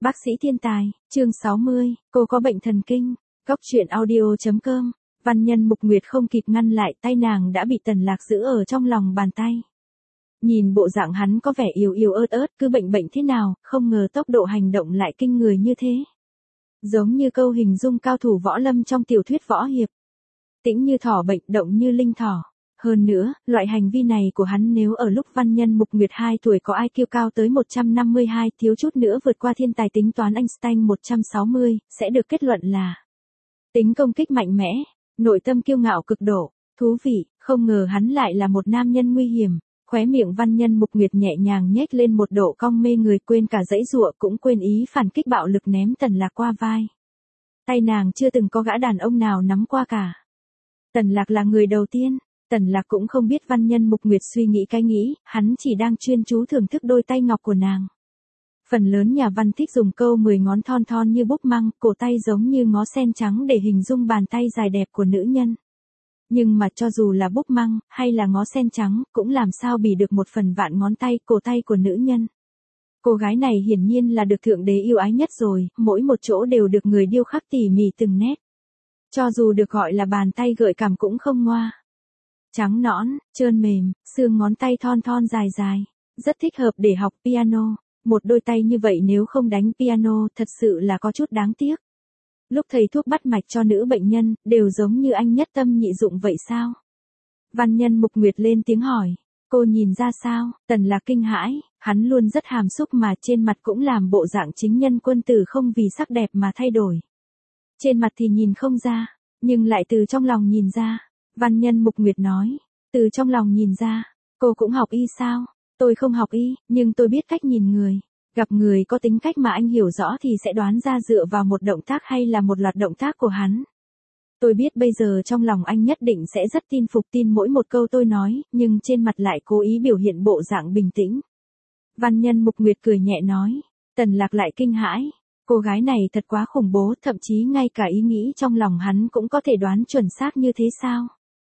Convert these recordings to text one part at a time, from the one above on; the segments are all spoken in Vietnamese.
Bác sĩ thiên tài, chương 60, cô có bệnh thần kinh. Góc truyện audio.com. Văn Nhân Mục Nguyệt không kịp ngăn lại, tay nàng đã bị Tần Lạc giữ ở trong lòng bàn tay. Nhìn bộ dạng hắn có vẻ yếu yếu ớt ớt, cứ bệnh thế nào, không ngờ tốc độ hành động lại kinh người như thế. Giống như câu hình dung cao thủ võ lâm trong tiểu thuyết võ hiệp. Tĩnh như thỏ bệnh, động như linh thỏ. Hơn nữa, loại hành vi này của hắn nếu ở lúc Văn Nhân Mục Nguyệt 2 tuổi có IQ cao tới 152, thiếu chút nữa vượt qua thiên tài tính toán Einstein 160, sẽ được kết luận là tính công kích mạnh mẽ, nội tâm kiêu ngạo cực độ. Thú vị, không ngờ hắn lại là một nam nhân nguy hiểm. Khóe miệng Văn Nhân Mục Nguyệt nhẹ nhàng nhếch lên một độ cong mê người, quên cả giãy giụa, cũng quên ý phản kích bạo lực ném Tần Lạc qua vai. Tay nàng chưa từng có gã đàn ông nào nắm qua cả. Tần Lạc là người đầu tiên. Tần Lạc cũng không biết Văn Nhân Mục Nguyệt suy nghĩ cái nghĩ, hắn chỉ đang chuyên chú thưởng thức đôi tay ngọc của nàng. Phần lớn nhà văn thích dùng câu 10 ngón thon thon như búp măng, cổ tay giống như ngó sen trắng để hình dung bàn tay dài đẹp của nữ nhân. Nhưng mà cho dù là búp măng, hay là ngó sen trắng, cũng làm sao bì được một phần vạn ngón tay, cổ tay của nữ nhân. Cô gái này hiển nhiên là được Thượng Đế yêu ái nhất rồi, mỗi một chỗ đều được người điêu khắc tỉ mỉ từng nét. Cho dù được gọi là bàn tay gợi cảm cũng không ngoa. Trắng nõn, trơn mềm, xương ngón tay thon thon dài dài, rất thích hợp để học piano. Một đôi tay như vậy nếu không đánh piano thật sự là có chút đáng tiếc. Lúc thầy thuốc bắt mạch cho nữ bệnh nhân, đều giống như anh nhất tâm nhị dụng vậy sao? Văn Nhân Mục Nguyệt lên tiếng hỏi, cô nhìn ra sao? Tần Lạc kinh hãi, hắn luôn rất hàm xúc mà trên mặt cũng làm bộ dạng chính nhân quân tử không vì sắc đẹp mà thay đổi. Trên mặt thì nhìn không ra, nhưng lại từ trong lòng nhìn ra. Văn Nhân Mục Nguyệt nói, từ trong lòng nhìn ra, cô cũng học y sao? Tôi không học y, nhưng tôi biết cách nhìn người. Gặp người có tính cách mà anh hiểu rõ thì sẽ đoán ra dựa vào một động tác hay là một loạt động tác của hắn. Tôi biết bây giờ trong lòng anh nhất định sẽ rất tin mỗi một câu tôi nói, nhưng trên mặt lại cố ý biểu hiện bộ dạng bình tĩnh. Văn Nhân Mục Nguyệt cười nhẹ nói, Tần Lạc lại kinh hãi. Cô gái này thật quá khủng bố, thậm chí ngay cả ý nghĩ trong lòng hắn cũng có thể đoán chuẩn xác như thế sao?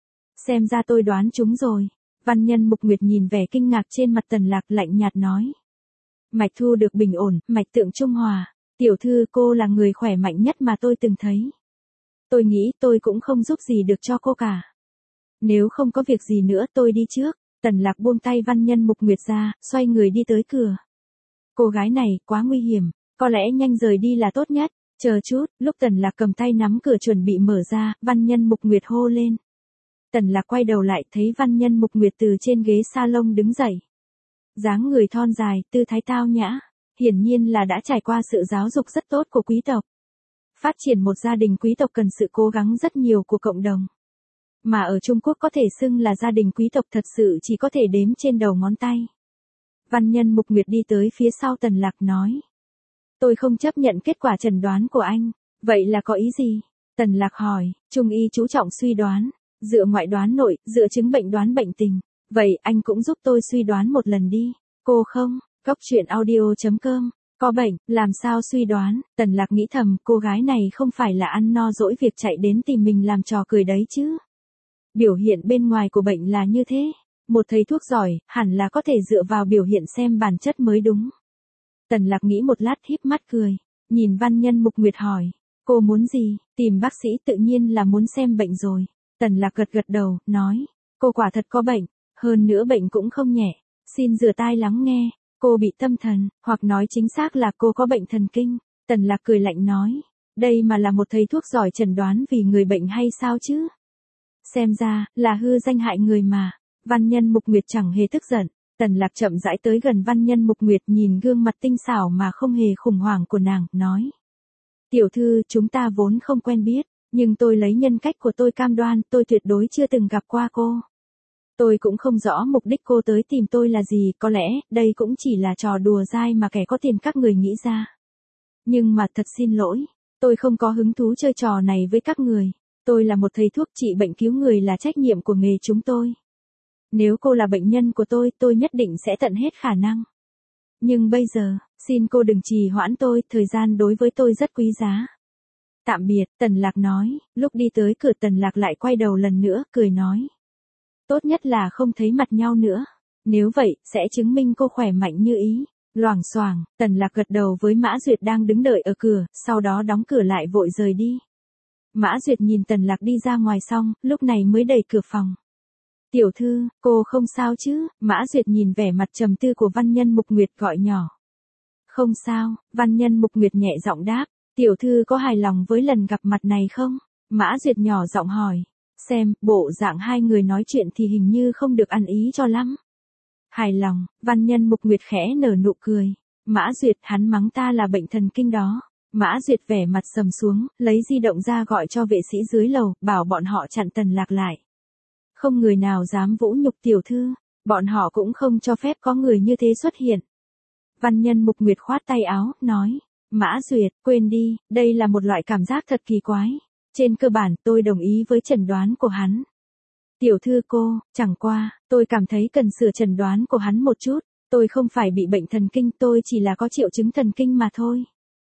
Xem ra tôi đoán chúng rồi. Văn Nhân Mục Nguyệt nhìn vẻ kinh ngạc trên mặt Tần Lạc, lạnh nhạt nói. Mạch thu được bình ổn, mạch tượng trung hòa. Tiểu thư, cô là người khỏe mạnh nhất mà tôi từng thấy. Tôi nghĩ tôi cũng không giúp gì được cho cô cả. Nếu không có việc gì nữa tôi đi trước. Tần Lạc buông tay Văn Nhân Mục Nguyệt ra, xoay người đi tới cửa. Cô gái này quá nguy hiểm, có lẽ nhanh rời đi là tốt nhất. Chờ chút, lúc Tần Lạc cầm tay nắm cửa chuẩn bị mở ra, Văn Nhân Mục Nguyệt hô lên. Tần Lạc quay đầu lại, thấy Văn Nhân Mục Nguyệt từ trên ghế salon đứng dậy. Dáng người thon dài, tư thái tao nhã, hiển nhiên là đã trải qua sự giáo dục rất tốt của quý tộc. Phát triển một gia đình quý tộc cần sự cố gắng rất nhiều của cộng đồng. Mà ở Trung Quốc có thể xưng là gia đình quý tộc thật sự chỉ có thể đếm trên đầu ngón tay. Văn Nhân Mục Nguyệt đi tới phía sau Tần Lạc nói. Tôi không chấp nhận kết quả chẩn đoán của anh, vậy là có ý gì? Tần Lạc hỏi, Trung y chú trọng suy đoán. Dựa ngoại đoán nội, dựa chứng bệnh đoán bệnh tình. Vậy anh cũng giúp tôi suy đoán một lần đi. Cô không? Góc truyện audio.com. Có bệnh, làm sao suy đoán? Tần Lạc nghĩ thầm, cô gái này không phải là ăn no dỗi việc chạy đến tìm mình làm trò cười đấy chứ. Biểu hiện bên ngoài của bệnh là như thế. Một thầy thuốc giỏi, hẳn là có thể dựa vào biểu hiện xem bản chất mới đúng. Tần Lạc nghĩ một lát híp mắt cười. Nhìn Văn Nhân Mục Nguyệt hỏi. Cô muốn gì? Tìm bác sĩ tự nhiên là muốn xem bệnh rồi. Tần Lạc gật đầu, nói, cô quả thật có bệnh, hơn nữa bệnh cũng không nhẹ, xin rửa tai lắng nghe, cô bị tâm thần, hoặc nói chính xác là cô có bệnh thần kinh. Tần Lạc cười lạnh nói, đây mà là một thầy thuốc giỏi chẩn đoán vì người bệnh hay sao chứ? Xem ra, là hư danh hại người mà. Văn Nhân Mục Nguyệt chẳng hề tức giận. Tần Lạc chậm rãi tới gần Văn Nhân Mục Nguyệt, nhìn gương mặt tinh xảo mà không hề khủng hoảng của nàng, nói. Tiểu thư, chúng ta vốn không quen biết. Nhưng tôi lấy nhân cách của tôi cam đoan, tôi tuyệt đối chưa từng gặp qua cô. Tôi cũng không rõ mục đích cô tới tìm tôi là gì, có lẽ, đây cũng chỉ là trò đùa dai mà kẻ có tiền các người nghĩ ra. Nhưng mà thật xin lỗi, tôi không có hứng thú chơi trò này với các người. Tôi là một thầy thuốc, trị bệnh cứu người là trách nhiệm của nghề chúng tôi. Nếu cô là bệnh nhân của tôi nhất định sẽ tận hết khả năng. Nhưng bây giờ, xin cô đừng trì hoãn tôi, thời gian đối với tôi rất quý giá. Tạm biệt, Tần Lạc nói, lúc đi tới cửa Tần Lạc lại quay đầu lần nữa, cười nói. Tốt nhất là không thấy mặt nhau nữa. Nếu vậy, sẽ chứng minh cô khỏe mạnh như ý. Loảng xoảng, Tần Lạc gật đầu với Mã Duyệt đang đứng đợi ở cửa, sau đó đóng cửa lại vội rời đi. Mã Duyệt nhìn Tần Lạc đi ra ngoài xong, lúc này mới đẩy cửa phòng. Tiểu thư, cô không sao chứ? Mã Duyệt nhìn vẻ mặt trầm tư của Văn Nhân Mục Nguyệt gọi nhỏ. Không sao, Văn Nhân Mục Nguyệt nhẹ giọng đáp. Tiểu thư có hài lòng với lần gặp mặt này không? Mã Duyệt nhỏ giọng hỏi. Xem, bộ dạng hai người nói chuyện thì hình như không được ăn ý cho lắm. Hài lòng, Văn Nhân Mục Nguyệt khẽ nở nụ cười. Mã Duyệt, hắn mắng ta là bệnh thần kinh đó. Mã Duyệt vẻ mặt sầm xuống, lấy di động ra gọi cho vệ sĩ dưới lầu, bảo bọn họ chặn Tần Lạc lại. Không người nào dám vũ nhục tiểu thư, bọn họ cũng không cho phép có người như thế xuất hiện. Văn Nhân Mục Nguyệt khoát tay áo, nói. Mã Duyệt, quên đi, đây là một loại cảm giác thật kỳ quái. Trên cơ bản tôi đồng ý với chẩn đoán của hắn. Tiểu thư cô, chẳng qua, tôi cảm thấy cần sửa chẩn đoán của hắn một chút. Tôi không phải bị bệnh thần kinh, tôi chỉ là có triệu chứng thần kinh mà thôi.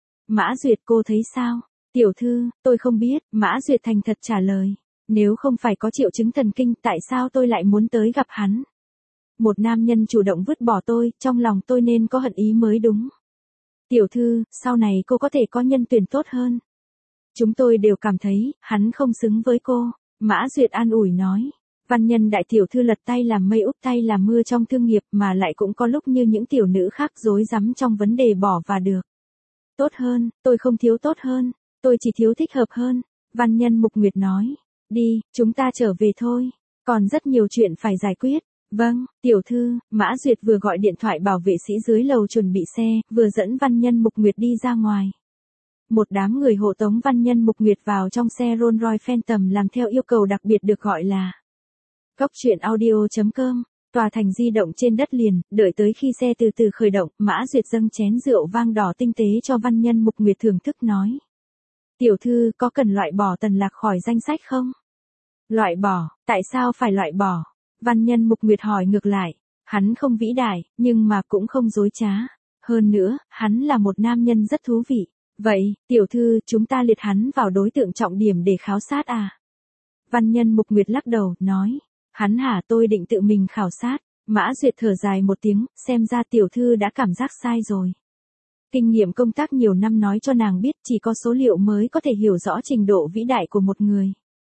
Mã Duyệt, cô thấy sao? Tiểu thư, tôi không biết. Mã Duyệt thành thật trả lời. Nếu không phải có triệu chứng thần kinh, tại sao tôi lại muốn tới gặp hắn? Một nam nhân chủ động vứt bỏ tôi, trong lòng tôi nên có hận ý mới đúng. Tiểu thư, sau này cô có thể có nhân tuyển tốt hơn. Chúng tôi đều cảm thấy, hắn không xứng với cô. Mã Duyệt an ủi nói. Văn Nhân đại tiểu thư lật tay làm mây úp tay làm mưa trong thương nghiệp mà lại cũng có lúc như những tiểu nữ khác rối rắm trong vấn đề bỏ và được. Tốt hơn, tôi không thiếu tốt hơn, tôi chỉ thiếu thích hợp hơn. Văn Nhân Mục Nguyệt nói. Đi, chúng ta trở về thôi. Còn rất nhiều chuyện phải giải quyết. Vâng, tiểu thư. Mã Duyệt vừa gọi điện thoại bảo vệ sĩ dưới lầu chuẩn bị xe, vừa dẫn Văn Nhân Mục Nguyệt đi ra ngoài. Một đám người hộ tống Văn Nhân Mục Nguyệt vào trong xe Rolls Royce Phantom làm theo yêu cầu đặc biệt được gọi là Góc truyện audio.com. Tòa thành di động trên đất liền, đợi tới khi xe từ từ khởi động, Mã Duyệt dâng chén rượu vang đỏ tinh tế cho Văn Nhân Mục Nguyệt thưởng thức nói. Tiểu thư, có cần loại bỏ Tần Lạc khỏi danh sách không? Loại bỏ, tại sao phải loại bỏ? Văn Nhân Mục Nguyệt hỏi ngược lại. Hắn không vĩ đại, nhưng mà cũng không dối trá. Hơn nữa, hắn là một nam nhân rất thú vị. Vậy, tiểu thư, chúng ta liệt hắn vào đối tượng trọng điểm để khảo sát à? Văn Nhân Mục Nguyệt lắc đầu, nói. Hắn hả, tôi định tự mình khảo sát. Mã Duyệt thở dài một tiếng, xem ra tiểu thư đã cảm giác sai rồi. Kinh nghiệm công tác nhiều năm nói cho nàng biết chỉ có số liệu mới có thể hiểu rõ trình độ vĩ đại của một người.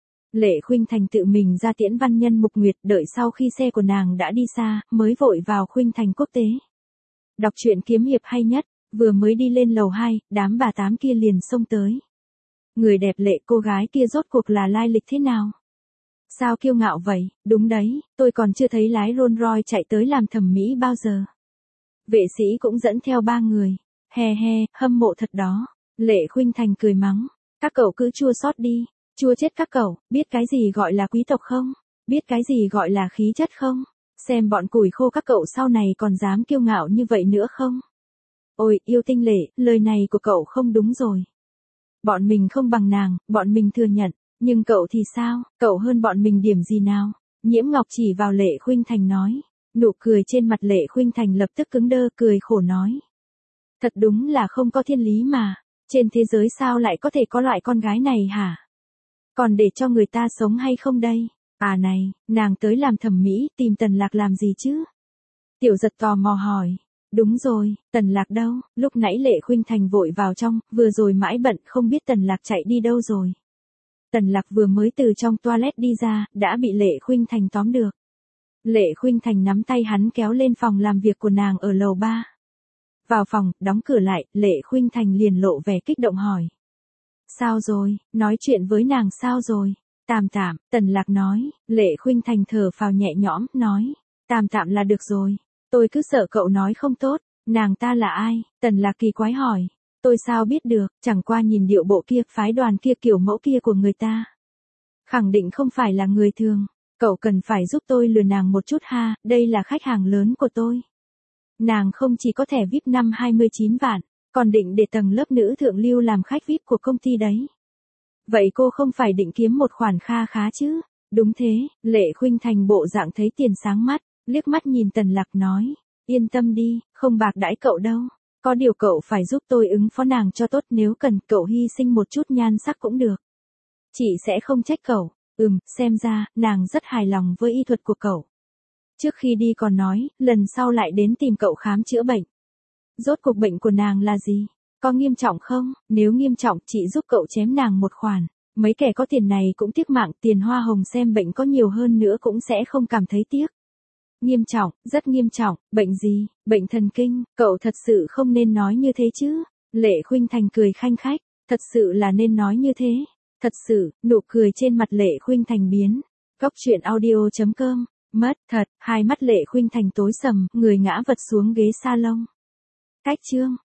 Lệ Khuynh Thành tự mình ra tiễn Văn Nhân Mục Nguyệt, đợi sau khi xe của nàng đã đi xa, mới vội vào Khuynh Thành Quốc tế. Đọc truyện kiếm hiệp hay nhất, vừa mới đi lên lầu 2, đám bà tám kia liền xông tới. Người đẹp lệ, cô gái kia rốt cuộc là lai lịch thế nào? Sao kiêu ngạo vậy? Đúng đấy, tôi còn chưa thấy lái Rolls Royce chạy tới làm thẩm mỹ bao giờ. Vệ sĩ cũng dẫn theo 3 người. He he, hâm mộ thật đó. Lệ Khuynh Thành cười mắng. Các cậu cứ chua xót đi. Chua chết các cậu, biết cái gì gọi là quý tộc không? Biết cái gì gọi là khí chất không? Xem bọn củi khô các cậu sau này còn dám kiêu ngạo như vậy nữa không? Ôi, yêu tinh Lệ, lời này của cậu không đúng rồi. Bọn mình không bằng nàng, bọn mình thừa nhận. Nhưng cậu thì sao, cậu hơn bọn mình điểm gì nào? Nhiễm Ngọc chỉ vào Lệ Khuynh Thành nói. Nụ cười trên mặt Lệ Khuynh Thành lập tức cứng đơ, cười khổ nói. Thật đúng là không có thiên lý mà. Trên thế giới sao lại có thể có loại con gái này hả? Còn để cho người ta sống hay không đây? À này, nàng tới làm thẩm mỹ, tìm Tần Lạc làm gì chứ? Tiểu Giật tò mò hỏi. Đúng rồi, Tần Lạc đâu? Lúc nãy Lệ Khuynh Thành vội vào trong, vừa rồi mãi bận không biết Tần Lạc chạy đi đâu rồi. Tần Lạc vừa mới từ trong toilet đi ra, đã bị Lệ Khuynh Thành tóm được. Lệ Khuynh Thành nắm tay hắn kéo lên phòng làm việc của nàng ở lầu 3. Vào phòng, đóng cửa lại, Lệ Khuynh Thành liền lộ vẻ kích động hỏi. Sao rồi, nói chuyện với nàng sao rồi? Tạm tạm, Tần Lạc nói. Lệ Khuynh Thành thở phào nhẹ nhõm, nói. Tạm tạm là được rồi. Tôi cứ sợ cậu nói không tốt. Nàng ta là ai? Tần Lạc kỳ quái hỏi. Tôi sao biết được, chẳng qua nhìn điệu bộ kia, phái đoàn kia, kiểu mẫu kia của người ta. Khẳng định không phải là người thường. Cậu cần phải giúp tôi lừa nàng một chút ha, đây là khách hàng lớn của tôi. Nàng không chỉ có thẻ VIP năm 29 vạn, còn định để tầng lớp nữ thượng lưu làm khách VIP của công ty đấy. Vậy cô không phải định kiếm một khoản kha khá chứ? Đúng thế, Lệ Khuynh Thành bộ dạng thấy tiền sáng mắt, liếc mắt nhìn Tần Lạc nói. Yên tâm đi, không bạc đãi cậu đâu. Có điều cậu phải giúp tôi ứng phó nàng cho tốt, nếu cần cậu hy sinh một chút nhan sắc cũng được. Chị sẽ không trách cậu. Xem ra, nàng rất hài lòng với y thuật của cậu. Trước khi đi còn nói, lần sau lại đến tìm cậu khám chữa bệnh. Rốt cuộc bệnh của nàng là gì? Có nghiêm trọng không? Nếu nghiêm trọng, chị giúp cậu chém nàng một khoản. Mấy kẻ có tiền này cũng tiếc mạng, tiền hoa hồng xem bệnh có nhiều hơn nữa cũng sẽ không cảm thấy tiếc. Nghiêm trọng, rất nghiêm trọng, bệnh gì? Bệnh thần kinh, cậu thật sự không nên nói như thế chứ. Lệ Khuynh Thành cười khanh khách, thật sự là nên nói như thế. Thật sự, nụ cười trên mặt Lệ Khuynh Thành biến. Góc truyện audio.com, mất thật, hai mắt Lệ Khuynh Thành tối sầm, người ngã vật xuống ghế salon. Cách chương.